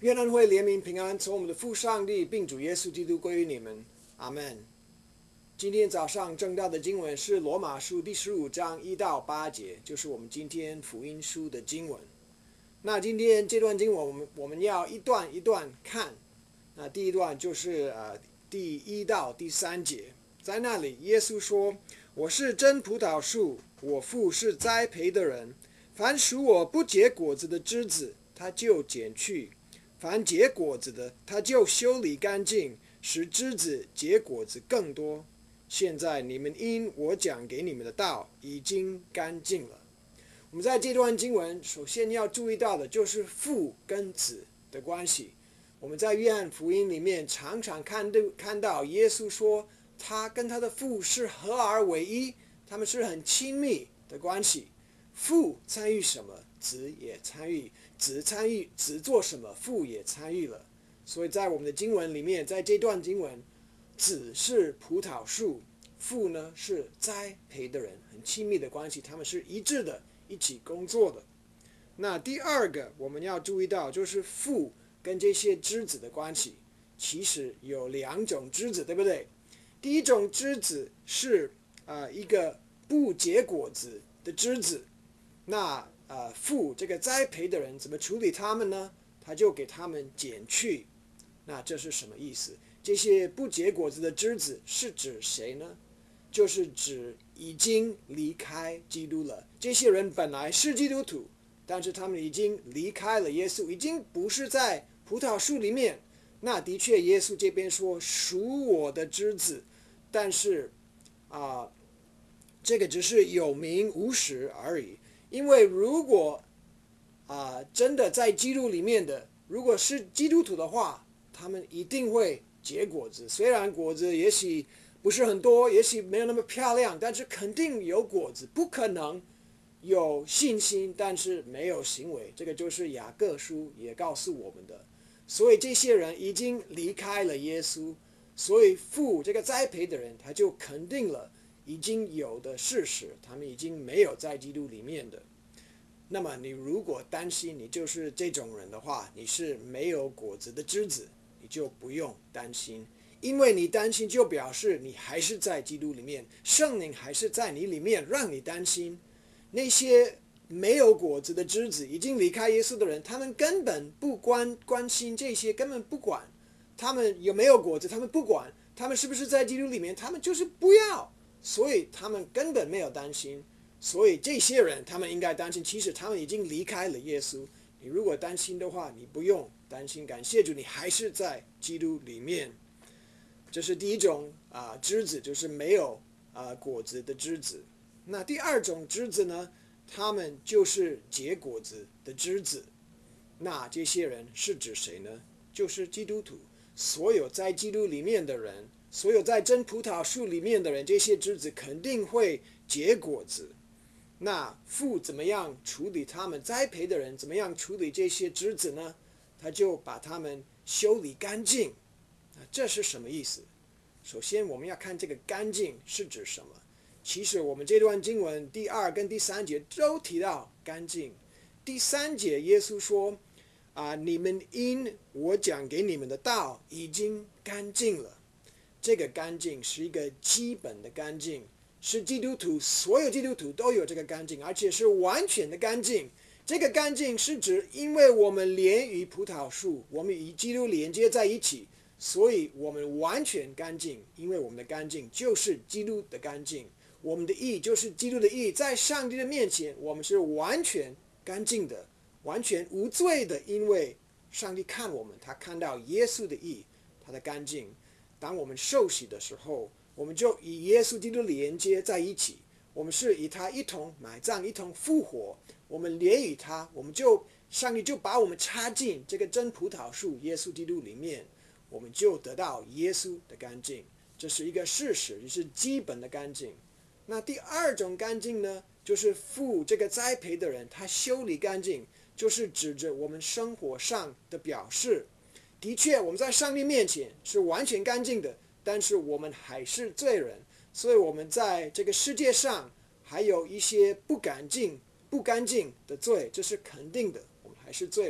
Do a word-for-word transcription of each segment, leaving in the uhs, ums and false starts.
愿恩惠怜悯平安从我们的父上帝并主耶稣基督归于你们，阿们。今天早上正道的经文是罗马书第十五章一到八节，就是我们今天福音书的经文。那今天这段经文我们我们要一段一段看。那第一段就是呃第一到第三节，在那里耶稣说：“我是真葡萄树，我父是栽培的人。凡属我不结果子的枝子，他就剪去；凡结果子的，他就修理干净，使枝子结果子更多。现在你们因我讲给你们的道已经干净了。”我们在这段经文首先要注意到的就是父跟子的关系。我们在约翰福音里面常常看到看到耶稣说他跟他的父是合而为一，他们是很亲密的关系。父参与什么，子也参与；子参与子做什么，父也参与了。所以在我们的经文里面，在这段经文，子是葡萄树，父呢是栽培的人，很亲密的关系，他们是一致的，一起工作的。那第二个我们要注意到就是父跟这些枝子的关系。其实有两种枝子，对不对？第一种枝子是、呃、一个不结果子的枝子。那呃，父这个栽培的人怎么处理他们呢？他就给他们剪去。那这是什么意思？这些不结果子的枝子是指谁呢？就是指已经离开基督了。这些人本来是基督徒，但是他们已经离开了耶稣，已经不是在葡萄树里面。那的确耶稣这边说属我的枝子，但是啊、呃，这个只是有名无实而已。因为如果啊、呃、真的在基督里面的，如果是基督徒的话，他们一定会结果子。虽然果子也许不是很多，也许没有那么漂亮，但是肯定有果子。不可能有信心但是没有行为，这个就是雅各书也告诉我们的。所以这些人已经离开了耶稣，所以父这个栽培的人他就肯定了已经有的事实，他们已经没有在基督里面的。那么你如果担心你就是这种人的话，你是没有果子的枝子，你就不用担心。因为你担心就表示你还是在基督里面，圣灵还是在你里面，让你担心。那些没有果子的枝子，已经离开耶稣的人，他们根本不关关心这些，根本不管他们有没有果子，他们不管他们是不是在基督里面，他们就是不要，所以他们根本没有担心。所以这些人他们应该担心，其实他们已经离开了耶稣。你如果担心的话，你不用担心，感谢主，你还是在基督里面。这是第一种啊、呃、枝子，就是没有啊、呃、果子的枝子。那第二种枝子呢，他们就是结果子的枝子。那这些人是指谁呢？就是基督徒，所有在基督里面的人，所有在真葡萄树里面的人，这些枝子肯定会结果子。那父怎么样处理他们？栽培的人怎么样处理这些枝子呢？他就把他们修理干净。这是什么意思？首先我们要看这个干净是指什么。其实我们这段经文第二跟第三节都提到干净。第三节耶稣说啊，你们因我讲给你们的道已经干净了。这个干净是一个基本的干净，是基督徒，所有基督徒都有这个干净，而且是完全的干净。这个干净是指因为我们连于葡萄树，我们与基督连接在一起，所以我们完全干净。因为我们的干净就是基督的干净，我们的义就是基督的义，在上帝的面前我们是完全干净的，完全无罪的。因为上帝看我们，他看到耶稣的义，他的干净。当我们受洗的时候，我们就与耶稣基督连接在一起，我们是与他一同埋葬，一同复活，我们连与他，我们就上帝就把我们插进这个真葡萄树耶稣基督里面，我们就得到耶稣的干净。这是一个事实，也是基本的干净。那第二种干净呢，就是父这个栽培的人他修理干净，就是指着我们生活上的表示。的确我们在上帝面前是完全干净的，但是我们还是罪人，所以我们在这个世界上还有一些不干净不干净的罪，这是肯定的，我们还是罪人。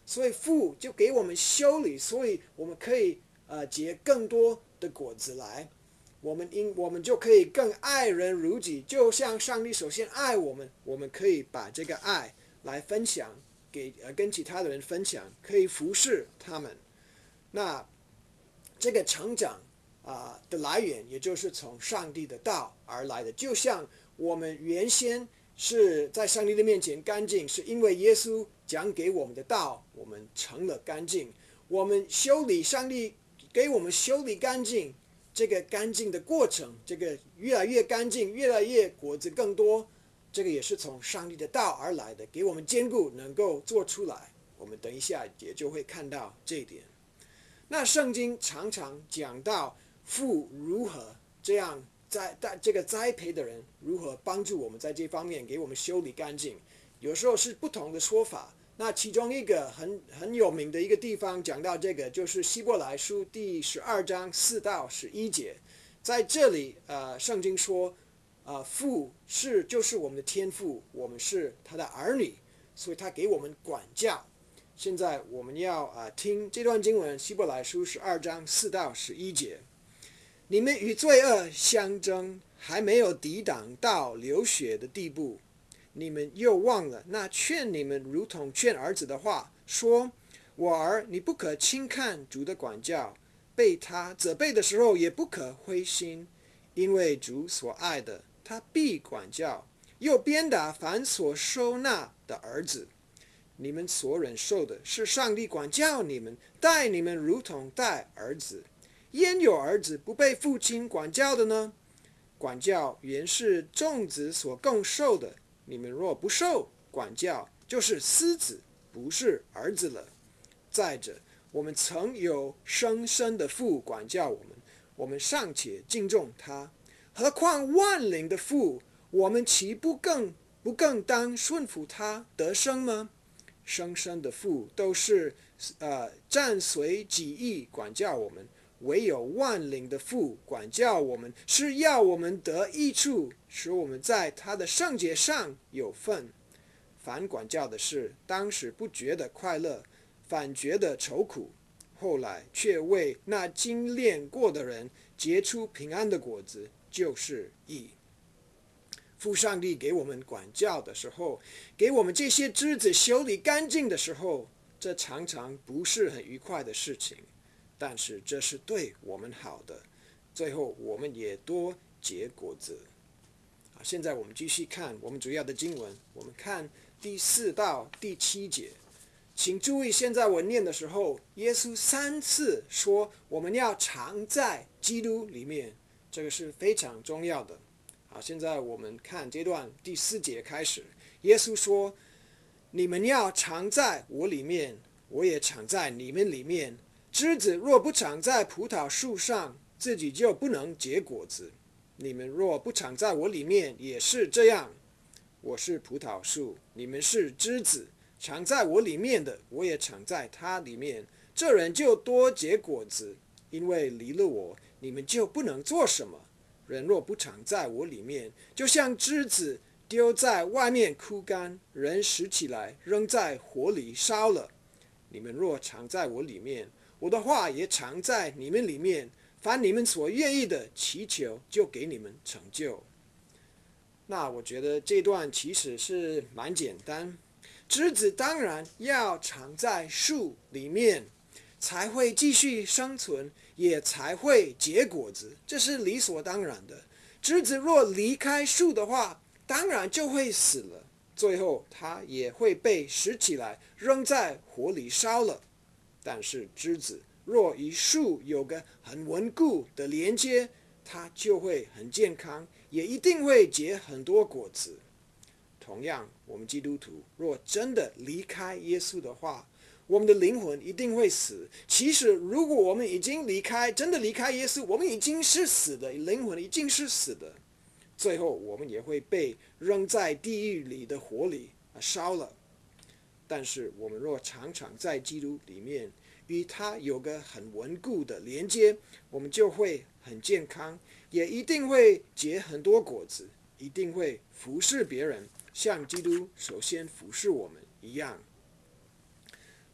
所以父就给我们修理，所以我们可以呃结更多的果子来。我们因我们就可以更爱人如己，就像上帝首先爱我们，我们可以把这个爱来分享给呃跟其他的人分享，可以服侍他们。那这个成长啊、呃、的来源，也就是从上帝的道而来的。就像我们原先是在上帝的面前干净，是因为耶稣讲给我们的道，我们成了干净。我们修理上帝给我们修理干净。这个干净的过程，这个越来越干净，越来越果子更多，这个也是从上帝的道而来的，给我们坚固，能够做出来。我们等一下也就会看到这一点。那圣经常常讲到父如何这样在这个栽培的人如何帮助我们在这方面给我们修理干净，有时候是不同的说法。那其中一个很很有名的一个地方讲到这个，就是希伯来书第十二章四到十一节，在这里，呃，圣经说，呃，父是就是我们的天父，我们是他的儿女，所以他给我们管教。现在我们要啊、呃、听这段经文，希伯来书十二章四到十一节，你们与罪恶相争，还没有抵挡到流血的地步。你们又忘了那劝你们如同劝儿子的话，说：我儿，你不可轻看主的管教，被他责备的时候也不可灰心，因为主所爱的，他必管教，又鞭打凡所收纳的儿子。你们所忍受的是上帝管教你们，待你们如同待儿子。焉有儿子不被父亲管教的呢？管教原是众子所共受的。你们若不受管教，就是私子，不是儿子了。再者，我们曾有生身的父管教我们，我们尚且敬重他，何况万灵的父，我们岂不更不更当顺服他得生吗？生身的父都是呃暂随己意管教我们，唯有万灵的父管教我们，是要我们得益处，使我们在他的圣洁上有份。凡管教的事，当时不觉得快乐，反觉得愁苦，后来却为那精炼过的人结出平安的果子，就是义。父上帝给我们管教的时候，给我们这些枝子修理干净的时候，这常常不是很愉快的事情，但是这是对我们好的，最后我们也多结果子。好，现在我们继续看我们主要的经文，我们看第四到第七节。请注意，现在我念的时候，耶稣三次说我们要常在基督里面，这个是非常重要的。好，现在我们看这段第四节开始，耶稣说：你们要常在我里面，我也常在你们里面。枝子若不长在葡萄树上，自己就不能结果子。你们若不长在我里面，也是这样。我是葡萄树，你们是枝子，常在我里面的，我也常在他里面。这人就多结果子，因为离了我，你们就不能做什么。人若不常在我里面，就像枝子丢在外面枯干，人拾起来扔在火里烧了。你们若常在我里面，我的话也常在你们里面，凡你们所愿意的祈求，就给你们成就。那我觉得这段其实是蛮简单，枝子当然要常在树里面，才会继续生存，也才会结果子，这是理所当然的。枝子若离开树的话，当然就会死了，最后它也会被拾起来扔在火里烧了。但是枝子若与树有个很稳固的连接，它就会很健康，也一定会结很多果子。同样，我们基督徒若真的离开耶稣的话，我们的灵魂一定会死。其实如果我们已经离开，真的离开耶稣，我们已经是死的，灵魂已经是死的，最后我们也会被扔在地狱里的火里烧了。但是我们若常常在基督里面，与他有个很稳固的连接，我们就会很健康，也一定会结很多果子，一定会服侍别人，像基督首先服侍我们一样。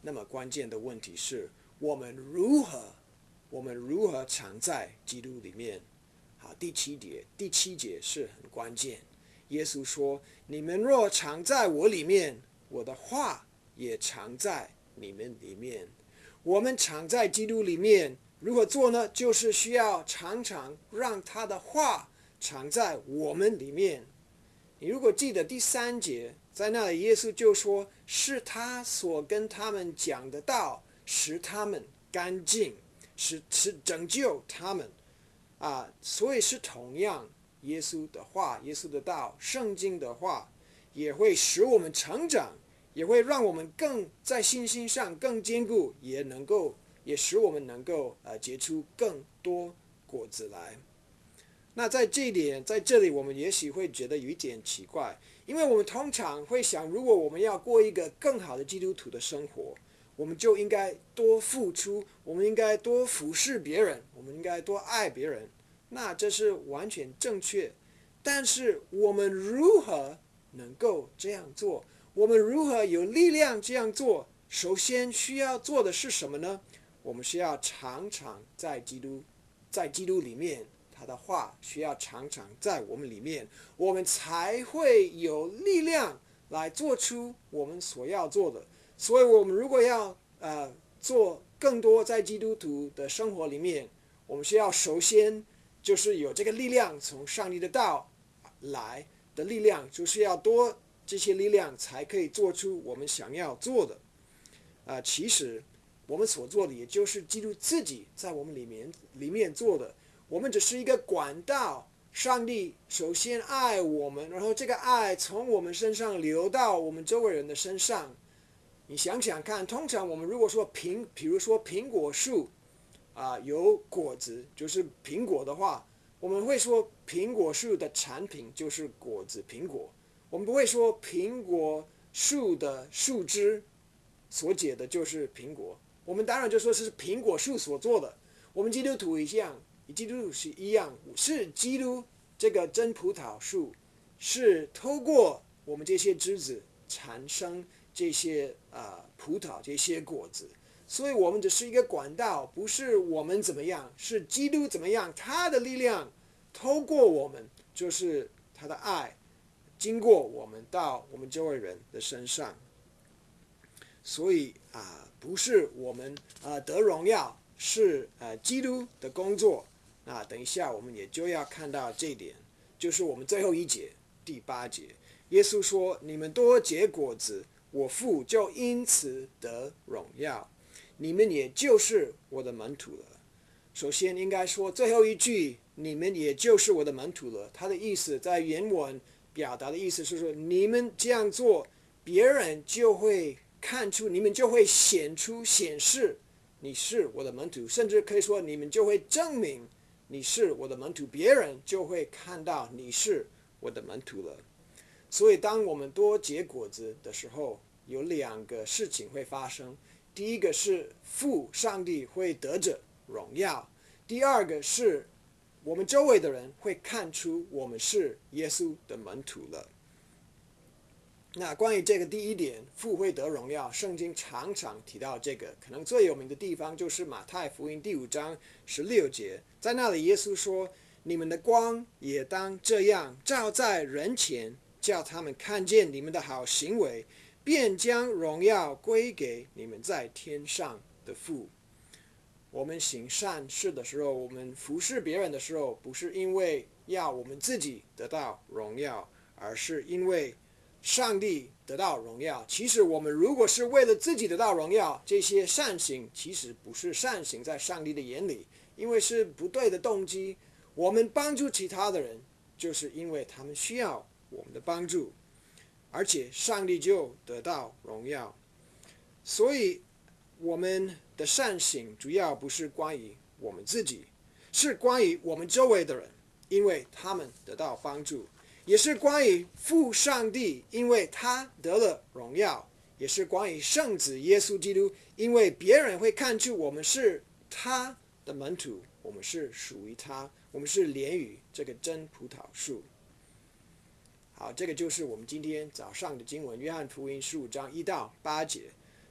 那么关键的问题是，我们如何，我们如何常在基督里面？好，第七节，第七节是很关键。耶稣说：“你们若常在我里面，我的话也常在你们里面。”我们常在基督里面，如何做呢？就是需要常常让他的话常在我们里面。你如果记得第三节，在那里耶稣就说：“是他所跟他们讲的道，使他们干净，使使拯救他们。”啊，所以是同样。耶稣的话，耶稣的道，圣经的话，也会使我们成长，也会让我们更在信心上更坚固，也能够，也使我们能够呃结出更多果子来。那在这一点，在这里我们也许会觉得有一点奇怪，因为我们通常会想，如果我们要过一个更好的基督徒的生活，我们就应该多付出，我们应该多服侍别人，我们应该多爱别人。那这是完全正确，但是我们如何能够这样做？我们如何有力量这样做？首先需要做的是什么呢？我们需要常常在基督，在基督里面，他的话需要常常在我们里面，我们才会有力量来做出我们所要做的。所以我们如果要呃做更多在基督徒的生活里面，我们需要首先就是有这个力量，从上帝的道来的力量，就是要多这些力量才可以做出我们想要做的。啊、呃，其实我们所做的也就是基督自己在我们里面里面做的，我们只是一个管道。上帝首先爱我们，然后这个爱从我们身上流到我们周围人的身上。你想想看，通常我们如果说苹，比如说苹果树。啊，有果子就是苹果的话，我们会说苹果树的产品就是果子苹果，我们不会说苹果树的树枝所结的就是苹果，我们当然就说是苹果树所做的。我们基督徒一样，基督徒是一样，是基督这个真葡萄树，是透过我们这些枝子产生这些啊、呃、葡萄这些果子。所以我们只是一个管道，不是我们怎么样，是基督怎么样，他的力量透过我们，就是他的爱经过我们到我们周围人的身上。所以啊、呃，不是我们啊、呃、得荣耀，是呃基督的工作。那等一下我们也就要看到这一点，就是我们最后一节第八节，耶稣说：“你们多结果子，我父就因此得荣耀。”你们也就是我的门徒了。首先应该说最后一句，你们也就是我的门徒了。他的意思在原文表达的意思是说，你们这样做，别人就会看出，你们就会显出显示你是我的门徒，甚至可以说你们就会证明你是我的门徒，别人就会看到你是我的门徒了。所以当我们多结果子的时候，有两个事情会发生。第一个是父上帝会得着荣耀，第二个是我们周围的人会看出我们是耶稣的门徒了。那关于这个第一点，父会得荣耀，圣经常常提到这个，可能最有名的地方就是马太福音第五章十六节，在那里耶稣说：“你们的光也当这样照在人前，叫他们看见你们的好行为，便将荣耀归给你们在天上的父。”我们行善事的时候，我们服侍别人的时候，不是因为要我们自己得到荣耀，而是因为上帝得到荣耀。其实我们如果是为了自己得到荣耀，这些善行其实不是善行，在上帝的眼里，因为是不对的动机。我们帮助其他的人，就是因为他们需要我们的帮助，而且上帝就得到荣耀。所以我们的善行主要不是关于我们自己，是关于我们周围的人，因为他们得到帮助，也是关于父上帝，因为他得了荣耀，也是关于圣子耶稣基督，因为别人会看出我们是他的门徒，我们是属于他，我们是连于这个真葡萄树。好，这个就是我们今天早上的经文，约翰福音十五章一到八节。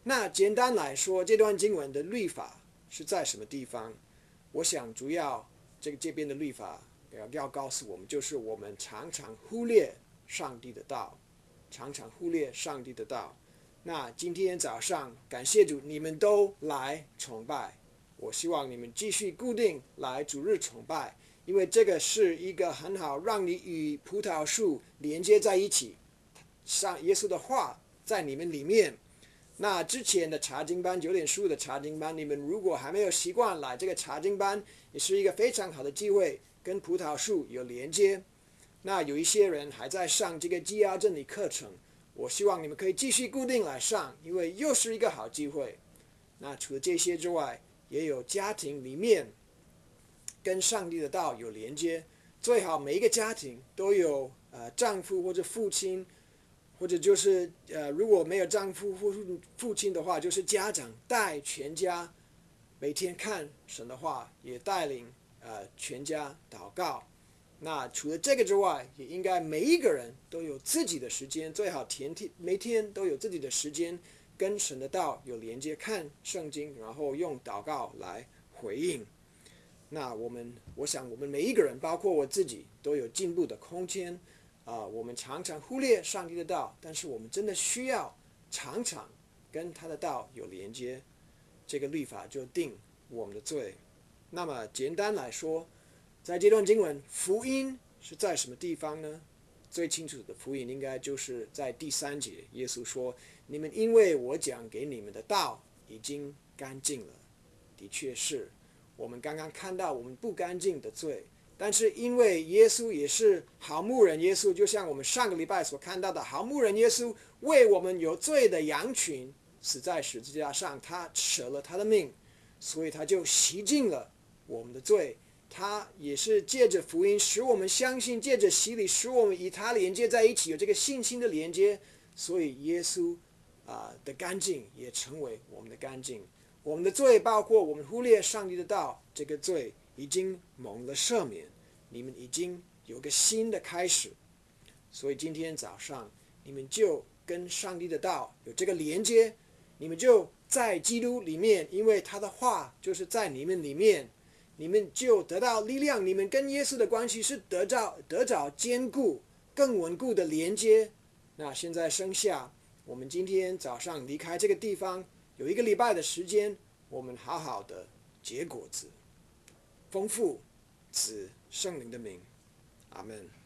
那简单来说，这段经文的律法是在什么地方？我想主要这个这边的律法要要告诉我们，就是我们常常忽略上帝的道，常常忽略上帝的道。那今天早上感谢主，你们都来崇拜，我希望你们继续固定来主日崇拜，因为这个是一个很好让你与葡萄树连接在一起，上耶稣的话在你们里面。那之前的查经班，九点十五的查经班，你们如果还没有习惯来这个查经班，也是一个非常好的机会，跟葡萄树有连接。那有一些人还在上这个基要真理课程，我希望你们可以继续固定来上，因为又是一个好机会。那除了这些之外，也有家庭里面跟上帝的道有连接，最好每一个家庭都有呃丈夫或者父亲，或者就是呃如果没有丈夫或父亲的话，就是家长带全家每天看神的话，也带领呃全家祷告。那除了这个之外，也应该每一个人都有自己的时间，最好天天每天都有自己的时间跟神的道有连接，看圣经，然后用祷告来回应。那我们我想我们每一个人，包括我自己，都有进步的空间啊、呃。我们常常忽略上帝的道，但是我们真的需要常常跟他的道有连接，这个律法就定我们的罪。那么简单来说，在这段经文，福音是在什么地方呢？最清楚的福音应该就是在第三节，耶稣说：你们因为我讲给你们的道已经干净了。的确是我们刚刚看到我们不干净的罪，但是因为耶稣也是好牧人，耶稣就像我们上个礼拜所看到的，好牧人耶稣为我们有罪的羊群死在十字架上，他舍了他的命，所以他就洗净了我们的罪。他也是借着福音使我们相信，借着洗礼使我们与他连接在一起，有这个信心的连接，所以耶稣、呃、的干净也成为我们的干净。我们的罪包括我们忽略上帝的道，这个罪已经蒙了赦免，你们已经有个新的开始。所以今天早上你们就跟上帝的道有这个连接，你们就在基督里面，因为他的话就是在你们里面，你们就得到力量，你们跟耶稣的关系是得着得着坚固更稳固的连接。那现在剩下我们今天早上离开这个地方有一个礼拜的时间，我们好好的结果子，丰富子圣灵的名，阿们。